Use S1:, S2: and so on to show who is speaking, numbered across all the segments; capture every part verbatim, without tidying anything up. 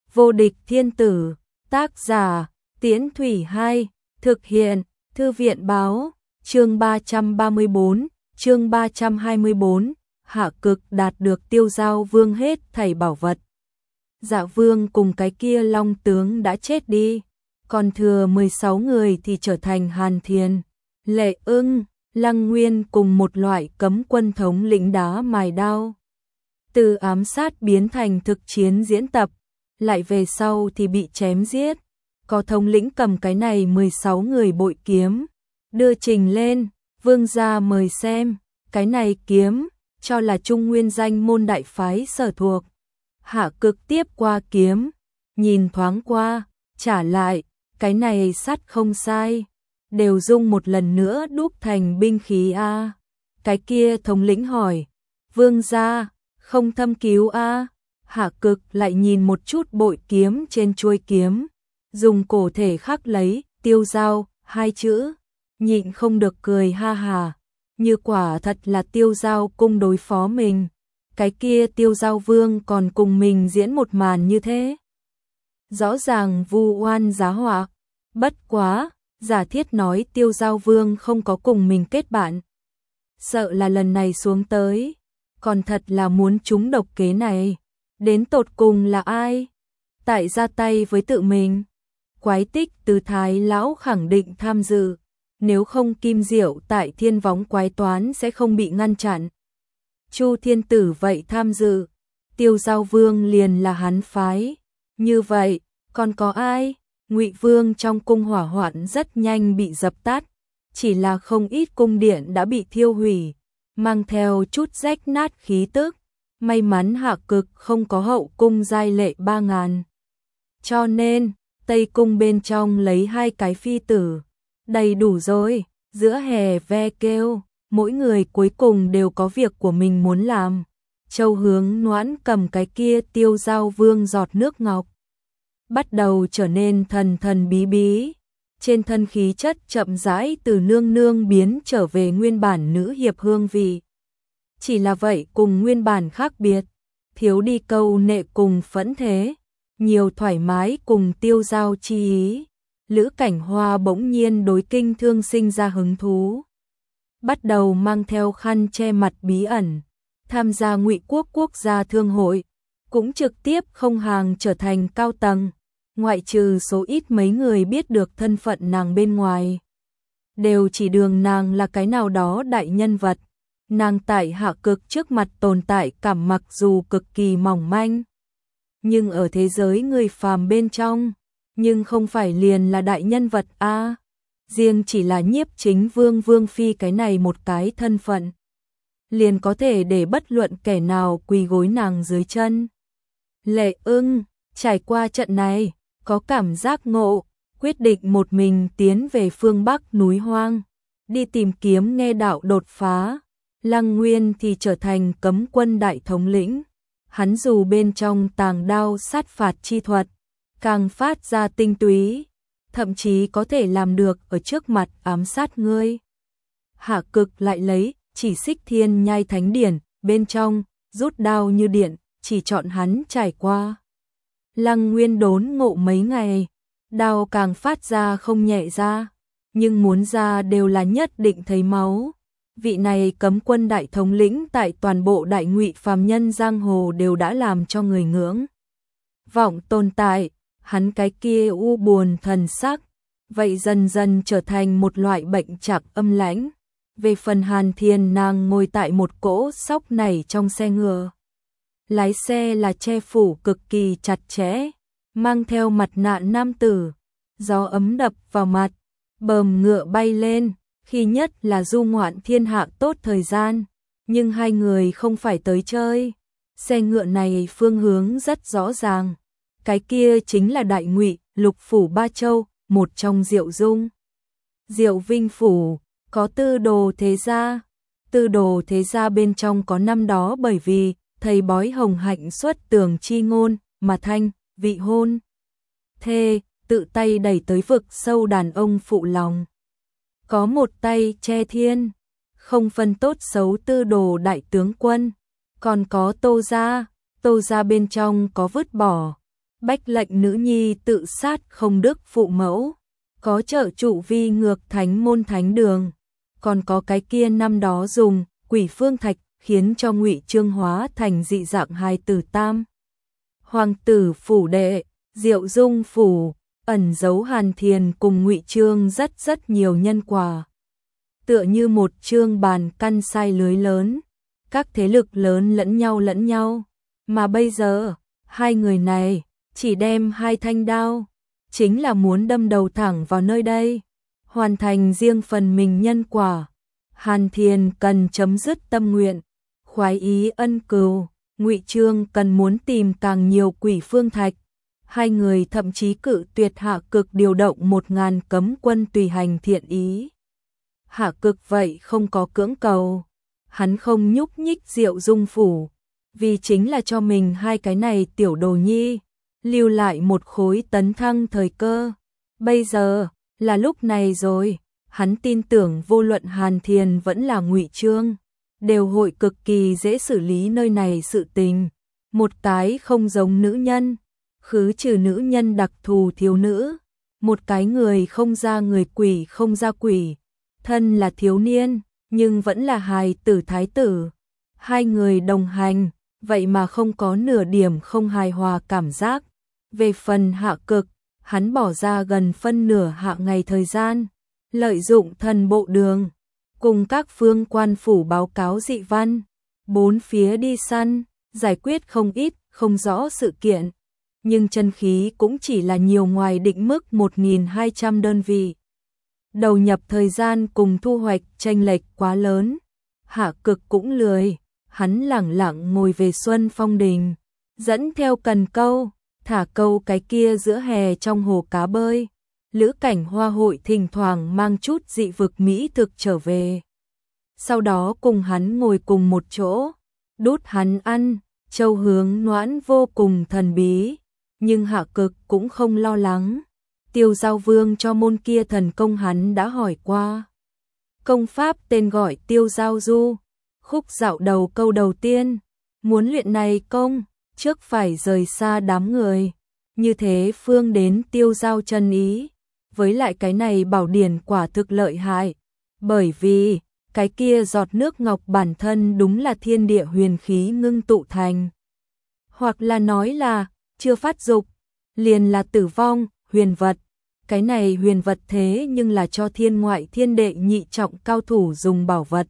S1: Vô địch thiên tử, tác giả, Tiễn Thủy hai, thực hiện, Thư viện báo, chương ba trăm ba mươi bốn, chương ba trăm hai mươi bốn, Hạ Cực đạt được Tiêu Giao Vương hết thảy bảo vật. Dạ Vương cùng cái kia Long tướng đã chết đi, còn thừa mười sáu người thì trở thành Hàn Thiền, Lệ Ưng, Lăng Nguyên cùng một loại cấm quân thống lĩnh đá mài đao. Từ ám sát biến thành thực chiến diễn tập, lại về sau thì bị chém giết. Có thống lĩnh cầm cái này mười sáu người bội kiếm, đưa trình lên, vương gia mời xem, cái này kiếm, cho là Trung Nguyên danh môn đại phái sở thuộc. Hạ Cực tiếp qua kiếm, nhìn thoáng qua, trả lại, cái này sắt không sai, đều dung một lần nữa đúc thành binh khí a. Cái kia thống lĩnh hỏi, vương gia, không thâm cứu a? Hạ Cực lại nhìn một chút bội kiếm trên chuôi kiếm, dùng cổ thể khắc lấy Tiêu Giao hai chữ, nhịn không được cười ha hà, như quả thật là Tiêu Giao cung đối phó mình, cái kia Tiêu Giao Vương còn cùng mình diễn một màn như thế. Rõ ràng vu oan giá họa, bất quá, giả thiết nói Tiêu Giao Vương không có cùng mình kết bạn. Sợ là lần này xuống tới, còn thật là muốn trúng độc kế này, đến tột cùng là ai? Tại ra tay với tự mình. Quái Tích từ Thái lão khẳng định tham dự, nếu không Kim Diệu tại Thiên Võng quái toán sẽ không bị ngăn chặn. Chu Thiên Tử vậy tham dự, Tiêu Giao Vương liền là hắn phái. Như vậy, còn có ai? Ngụy Vương trong cung hỏa hoạn rất nhanh bị dập tắt, chỉ là không ít cung điện đã bị thiêu hủy, mang theo chút rách nát khí tức. May mắn Hạ Cực không có hậu cung giai lệ ba ngàn. Cho nên, Tây cung bên trong lấy hai cái phi tử, đầy đủ rồi, giữa hè ve kêu, mỗi người cuối cùng đều có việc của mình muốn làm. Châu Hướng Noãn cầm cái kia Tiêu Giao Vương giọt nước ngọc, bắt đầu trở nên thần thần bí bí, trên thân khí chất chậm rãi từ nương nương biến trở về nguyên bản nữ hiệp hương vị. Chỉ là vậy cùng nguyên bản khác biệt, thiếu đi câu nệ cùng phẫn thế, nhiều thoải mái cùng tiêu giao chi ý. Lữ Cảnh Hoa bỗng nhiên đối kinh thương sinh ra hứng thú, bắt đầu mang theo khăn che mặt bí ẩn, tham gia Ngụy Quốc quốc gia thương hội, cũng trực tiếp không hàng trở thành cao tầng, ngoại trừ số ít mấy người biết được thân phận nàng bên ngoài, đều chỉ đường nàng là cái nào đó đại nhân vật. Nàng tại Hạ Cực trước mặt tồn tại cảm mặc dù cực kỳ mỏng manh, nhưng ở thế giới người phàm bên trong, nhưng không phải liền là đại nhân vật a. À, riêng chỉ là Nhiếp Chính Vương Vương phi cái này một cái thân phận, liền có thể để bất luận kẻ nào quỳ gối nàng dưới chân. Lệ Ưng trải qua trận này, có cảm giác ngộ, quyết định một mình tiến về phương Bắc núi hoang, đi tìm kiếm nghe đạo đột phá. Lăng Nguyên thì trở thành cấm quân đại thống lĩnh, hắn dù bên trong tàng đao sát phạt chi thuật, càng phát ra tinh túy, thậm chí có thể làm được ở trước mặt ám sát ngươi. Hạ Cực lại lấy chỉ Xích Thiên Nhai Thánh Điển, bên trong, rút đao như điện, chỉ chọn hắn trải qua. Lăng Nguyên đốn ngộ mấy ngày, đao càng phát ra không nhẹ ra, nhưng muốn ra đều là nhất định thấy máu. Vị này cấm quân đại thống lĩnh tại toàn bộ đại ngụy phàm nhân giang hồ đều đã làm cho người ngưỡng vọng tồn tại, hắn cái kia u buồn thần sắc, vậy dần dần trở thành một loại bệnh trạc âm lãnh. Về phần Hàn Thiền, nàng ngồi tại một cỗ sóc nảy trong xe ngựa. Lái xe là che phủ cực kỳ chặt chẽ, mang theo mặt nạ nam tử, gió ấm đập vào mặt, bờm ngựa bay lên. Khi nhất là du ngoạn thiên hạ tốt thời gian, nhưng hai người không phải tới chơi. Xe ngựa này phương hướng rất rõ ràng, cái kia chính là đại ngụy, lục phủ ba châu, một trong Diệu Dung. Diệu Vinh phủ, có tư đồ thế gia, tư đồ thế gia bên trong có năm đó bởi vì thầy bói Hồng Hạnh xuất tường chi ngôn, mà thanh, vị hôn. Thê, tự tay đẩy tới vực sâu đàn ông phụ lòng. Có một tay che thiên, không phân tốt xấu tư đồ đại tướng quân, còn có Tô gia, Tô gia bên trong có vứt bỏ, bách lệnh nữ nhi tự sát không đức phụ mẫu, có trợ trụ vi ngược thánh môn thánh đường, còn có cái kia năm đó dùng quỷ phương thạch khiến cho Ngụy Trương hóa thành dị dạng hài tử tam. Hoàng tử phủ đệ, Diệu Dung phủ, ẩn giấu Hàn Thiền cùng Ngụy Trương rất rất nhiều nhân quả. Tựa như một chương bàn căn sai lưới lớn, các thế lực lớn lẫn nhau lẫn nhau, mà bây giờ, hai người này chỉ đem hai thanh đao, chính là muốn đâm đầu thẳng vào nơi đây, hoàn thành riêng phần mình nhân quả. Hàn Thiền cần chấm dứt tâm nguyện, khoái ý ân cừu, Ngụy Trương cần muốn tìm càng nhiều quỷ phương thạch. Hai người thậm chí cự tuyệt Hạ Cực điều động một ngàn cấm quân tùy hành thiện ý. Hạ Cực vậy không có cưỡng cầu, hắn không nhúc nhích Diệu Dung phủ, vì chính là cho mình hai cái này tiểu đồ nhi, lưu lại một khối tấn thăng thời cơ. Bây giờ, là lúc này rồi, hắn tin tưởng vô luận Hàn Thiền vẫn là Ngụy Trương, đều hội cực kỳ dễ xử lý nơi này sự tình. Một cái không giống nữ nhân, khứ trừ nữ nhân đặc thù thiếu nữ, một cái người không ra người quỷ không ra quỷ, thân là thiếu niên, nhưng vẫn là hài tử thái tử. Hai người đồng hành, vậy mà không có nửa điểm không hài hòa cảm giác. Về phần Hạ Cực, hắn bỏ ra gần phân nửa hạ ngày thời gian, lợi dụng thần bộ đường, cùng các phương quan phủ báo cáo dị văn, bốn phía đi săn, giải quyết không ít, không rõ sự kiện. Nhưng chân khí cũng chỉ là nhiều ngoài định mức một nghìn hai trăm đơn vị. Đầu nhập thời gian cùng thu hoạch chênh lệch quá lớn. Hạ Cực cũng lười, hắn lẳng lặng ngồi về Xuân Phong Đình, dẫn theo cần câu, thả câu cái kia giữa hè trong hồ cá bơi. Lữ Cảnh Hoa hội thỉnh thoảng mang chút dị vực mỹ thực trở về. Sau đó cùng hắn ngồi cùng một chỗ, đút hắn ăn, Châu Hướng Noãn vô cùng thần bí. Nhưng Hạ Cực cũng không lo lắng. Tiêu Giao Vương cho môn kia thần công hắn đã hỏi qua. Công pháp tên gọi Tiêu Giao Du. Khúc dạo đầu câu đầu tiên. Muốn luyện này công, trước phải rời xa đám người. Như thế phương đến tiêu giao chân ý. Với lại cái này bảo điển quả thực lợi hại. Bởi vì, cái kia giọt nước ngọc bản thân đúng là thiên địa huyền khí ngưng tụ thành. Hoặc là nói là chưa phát dục, liền là tử vong, huyền vật. Cái này huyền vật thế nhưng là cho thiên ngoại thiên đệ nhị trọng cao thủ dùng bảo vật.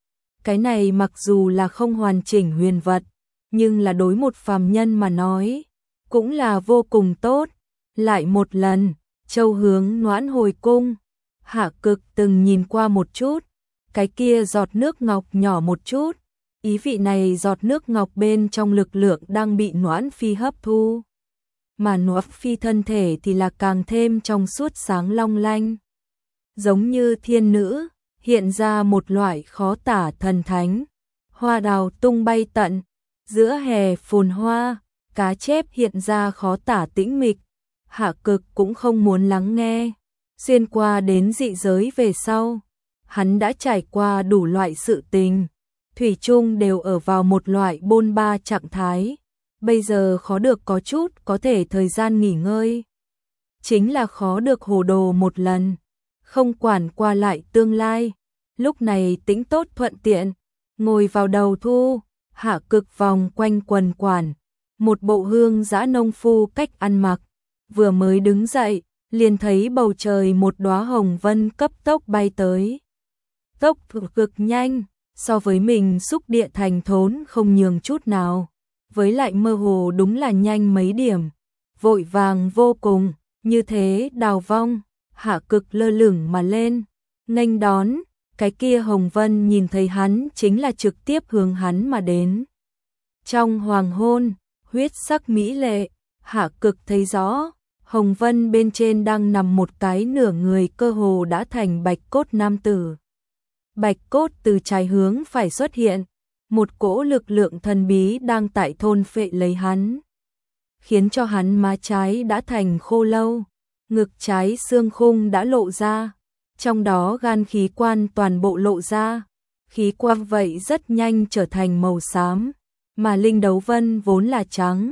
S1: Cái này mặc dù là không hoàn chỉnh huyền vật, nhưng là đối một phàm nhân mà nói, cũng là vô cùng tốt. Lại một lần, Châu Hướng Noãn hồi cung, Hạ Cực từng nhìn qua một chút, cái kia giọt nước ngọc nhỏ một chút. Ý vị này giọt nước ngọc bên trong lực lượng đang bị Noãn Phi hấp thu. Mà Noãn Phi thân thể thì là càng thêm trong suốt sáng long lanh. Giống như thiên nữ, hiện ra một loại khó tả thần thánh. Hoa đào tung bay tận, giữa hè phồn hoa, cá chép hiện ra khó tả tĩnh mịch. Hạ Cực cũng không muốn lắng nghe. Xuyên qua đến dị giới về sau, hắn đã trải qua đủ loại sự tình. Thủy chung đều ở vào một loại bôn ba trạng thái. Bây giờ khó được có chút có thể thời gian nghỉ ngơi. Chính là khó được hồ đồ một lần. Không quản qua lại tương lai. Lúc này tĩnh tốt thuận tiện. Ngồi vào đầu thu. Hạ Cực vòng quanh quần quản. Một bộ hương dã nông phu cách ăn mặc. Vừa mới đứng dậy, liền thấy bầu trời một đóa hồng vân cấp tốc bay tới. Tốc cực nhanh. So với mình xúc địa thành thốn không nhường chút nào. Với lại mơ hồ đúng là nhanh mấy điểm. Vội vàng vô cùng. Như thế đào vong. Hạ Cực lơ lửng mà lên. Nghênh đón. Cái kia hồng vân nhìn thấy hắn chính là trực tiếp hướng hắn mà đến. Trong hoàng hôn, huyết sắc mỹ lệ. Hạ Cực thấy rõ. Hồng vân bên trên đang nằm một cái nửa người cơ hồ đã thành bạch cốt nam tử. Bạch cốt từ trái hướng phải xuất hiện, một cỗ lực lượng thần bí đang tại thôn phệ lấy hắn, khiến cho hắn má trái đã thành khô lâu, ngực trái xương khung đã lộ ra, trong đó gan khí quan toàn bộ lộ ra, khí quan vậy rất nhanh trở thành màu xám, mà linh đấu vân vốn là trắng,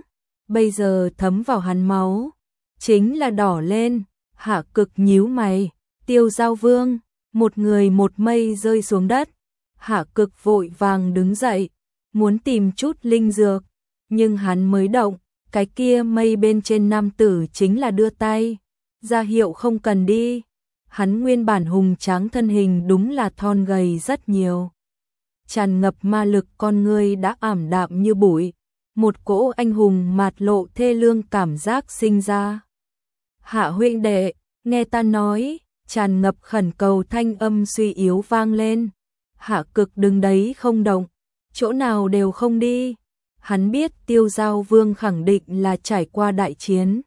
S1: bây giờ thấm vào hắn máu, chính là đỏ lên. Hạ Cực nhíu mày, Tiêu Giao Vương, một người một mây rơi xuống đất. Hạ Cực vội vàng đứng dậy, muốn tìm chút linh dược, nhưng hắn mới động, cái kia mây bên trên nam tử chính là đưa tay ra hiệu không cần đi. Hắn nguyên bản hùng tráng thân hình đúng là thon gầy rất nhiều, tràn ngập ma lực, con người đã ảm đạm như bụi, một cỗ anh hùng mạt lộ thê lương cảm giác sinh ra. Hạ huynh đệ, nghe ta nói, tràn ngập khẩn cầu thanh âm suy yếu vang lên. Hạ Cực đứng đấy không động, chỗ nào đều không đi. Hắn biết Tiêu Giao Vương khẳng định là trải qua đại chiến.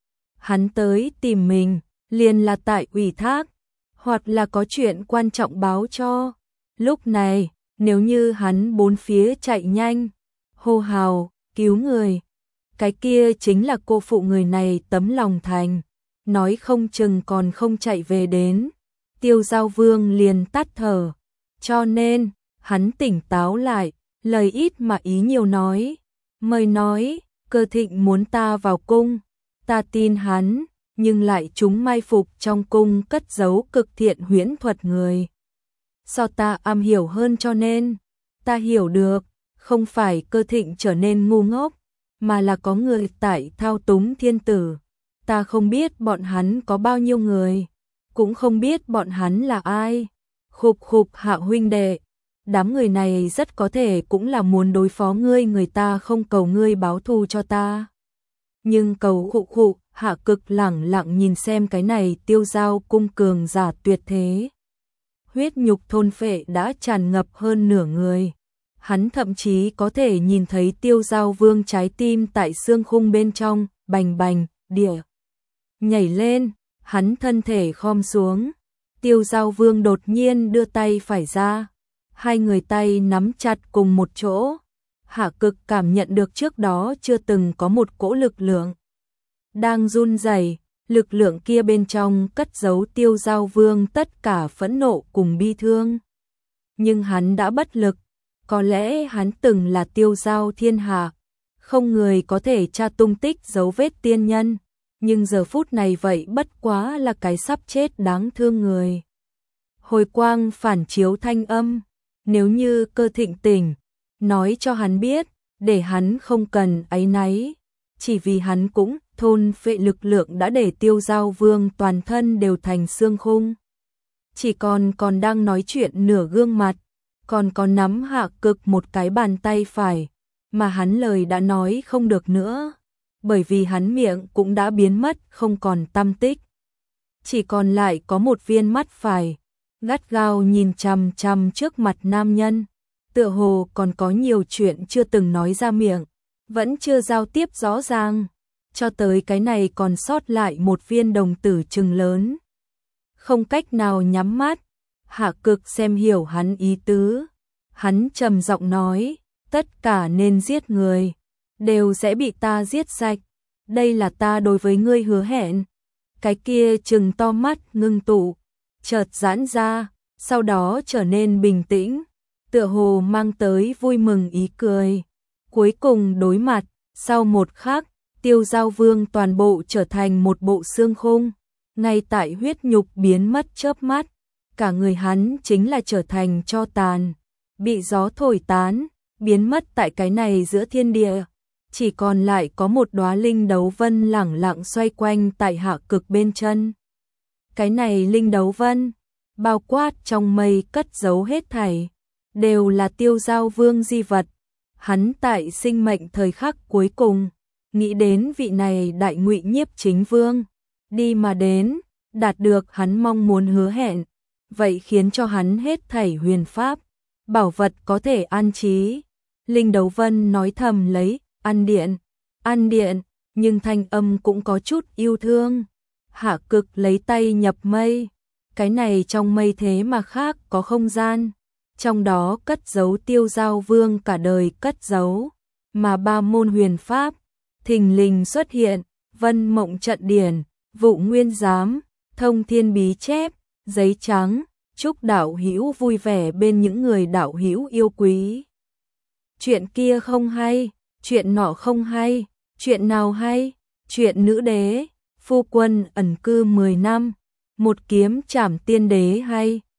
S1: Hắn tới tìm mình, liền là tại ủy thác, hoặc là có chuyện quan trọng báo cho. Lúc này, nếu như hắn bốn phía chạy nhanh, hô hào, cứu người, cái kia chính là cô phụ người này tấm lòng thành, nói không chừng còn không chạy về đến. Tiêu Giao Vương liền tắt thở, cho nên, hắn tỉnh táo lại, lời ít mà ý nhiều nói, mời nói, Cơ Thịnh muốn ta vào cung, ta tin hắn, nhưng lại chúng mai phục trong cung cất giấu cực thiện huyễn thuật người. So ta am hiểu hơn cho nên, ta hiểu được, không phải Cơ Thịnh trở nên ngu ngốc, mà là có người tại thao túng thiên tử. Ta không biết bọn hắn có bao nhiêu người, cũng không biết bọn hắn là ai. Khục khục Hạ huynh đệ, đám người này rất có thể cũng là muốn đối phó ngươi, người ta không cầu ngươi báo thù cho ta. Nhưng cầu khục khục, Hạ Cực lẳng lặng nhìn xem cái này Tiêu Giao cung cường giả tuyệt thế. Huyết nhục thôn phệ đã tràn ngập hơn nửa người. Hắn thậm chí có thể nhìn thấy Tiêu Giao Vương trái tim tại xương khung bên trong, bành bành, địa. Nhảy lên, hắn thân thể khom xuống. Tiêu Giao Vương đột nhiên đưa tay phải ra. Hai người tay nắm chặt cùng một chỗ. Hạ Cực cảm nhận được trước đó chưa từng có một cỗ lực lượng đang run rẩy, lực lượng kia bên trong cất giấu Tiêu Giao Vương tất cả phẫn nộ cùng bi thương. Nhưng hắn đã bất lực, có lẽ hắn từng là tiêu giao thiên hạ, không người có thể tra tung tích dấu vết tiên nhân, nhưng giờ phút này vậy bất quá là cái sắp chết đáng thương người. Hồi quang phản chiếu thanh âm, nếu như Cơ Thịnh tỉnh, nói cho hắn biết, để hắn không cần áy náy, chỉ vì hắn cũng thôn phệ lực lượng đã để Tiêu Giao Vương toàn thân đều thành xương khung. Chỉ còn còn đang nói chuyện nửa gương mặt, còn có nắm Hạ Cực một cái bàn tay phải, mà hắn lời đã nói không được nữa, bởi vì hắn miệng cũng đã biến mất không còn tăm tích. Chỉ còn lại có một viên mắt phải, gắt gao nhìn chằm chằm trước mặt nam nhân, tựa hồ còn có nhiều chuyện chưa từng nói ra miệng, vẫn chưa giao tiếp rõ ràng, cho tới cái này còn sót lại một viên đồng tử trừng lớn. Không cách nào nhắm mắt, Hạ Cực xem hiểu hắn ý tứ. Hắn trầm giọng nói, tất cả nên giết người, đều sẽ bị ta giết sạch. Đây là ta đối với ngươi hứa hẹn. Cái kia trừng to mắt ngưng tụ, chợt giãn ra, sau đó trở nên bình tĩnh, tựa hồ mang tới vui mừng ý cười. Cuối cùng đối mặt, sau một khắc, Tiêu Giao Vương toàn bộ trở thành một bộ xương khung. Ngay tại huyết nhục biến mất chớp mắt, cả người hắn chính là trở thành tro tàn, bị gió thổi tán, biến mất tại cái này giữa thiên địa. Chỉ còn lại có một đóa linh đấu vân lẳng lặng xoay quanh tại Hạ Cực bên chân. Cái này linh đấu vân, bao quát trong mây cất giấu hết thảy, đều là Tiêu Giao Vương di vật. Hắn tại sinh mệnh thời khắc cuối cùng, nghĩ đến vị này đại ngụy nhiếp chính vương, đi mà đến, đạt được hắn mong muốn hứa hẹn, vậy khiến cho hắn hết thảy huyền pháp, bảo vật có thể an trí. Linh đấu vân nói thầm lấy, ăn điện, ăn điện, nhưng thanh âm cũng có chút yêu thương. Hạ Cực lấy tay nhập mây, cái này trong mây thế mà khác có không gian, trong đó cất giấu Tiêu Giao Vương cả đời cất giấu, mà ba môn huyền pháp, thình lình xuất hiện, vân mộng trận điển, vụ nguyên giám, thông thiên bí chép, giấy trắng, chúc đạo hữu vui vẻ bên những người đạo hữu yêu quý. Chuyện kia không hay, chuyện nọ không hay, Chuyện nào hay? Chuyện nữ đế, phu quân ẩn cư mười năm, một kiếm trảm tiên đế hay?